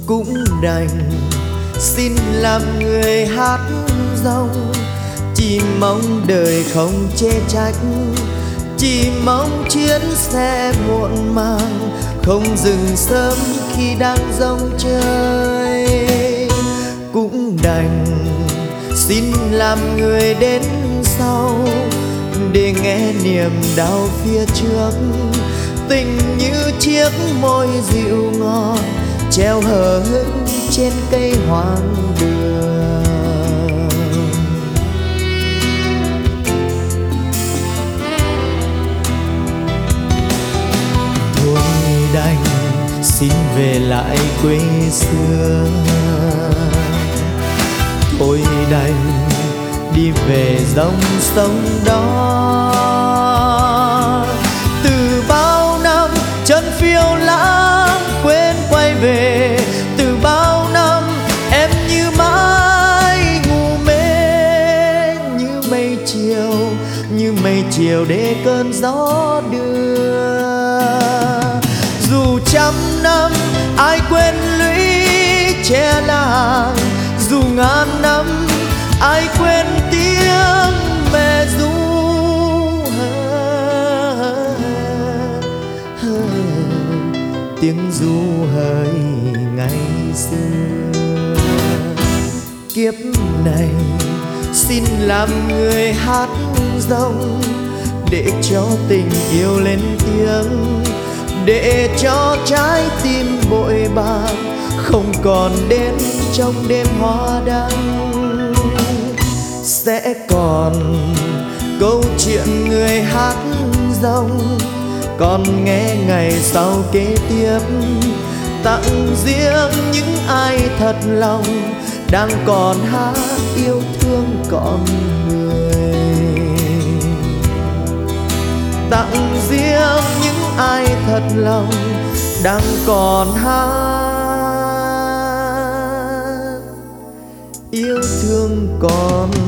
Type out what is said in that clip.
cũng đành xin làm người hát dòng. Chỉ mong đời không chê trách, chỉ mong chuyến xe muộn màng không dừng sớm khi đang giông chơi. Cũng đành xin làm người đến sau để nghe niềm đau phía trước. Tình như chiếc môi dịu ngọt treo hờ hững trên cây hoang đường. Thôi đành xin về lại quê xưa, thôi đành đi về dòng sông đó. Từ bao năm chân phiêu lãng quên quay về, từ bao năm em như mãi ngu mê, như mây chiều để cơn gió đưa. Dù trăm năm ai quên lũy che làng, dù ngàn năm ai quên tiếng mẹ ru. Tiếng ru hỡi ngày xưa. Kiếp này xin làm người hát dòng để cho tình yêu lên tiếng, để cho trái tim bội bạc không còn đến trong đêm hoa đăng. Sẽ còn câu chuyện người hát dòng còn nghe ngày sau kế tiếp, tặng riêng những ai thật lòng đang còn hát yêu thương con người. Tặng riêng những ai thật lòng đang còn hát yêu thương con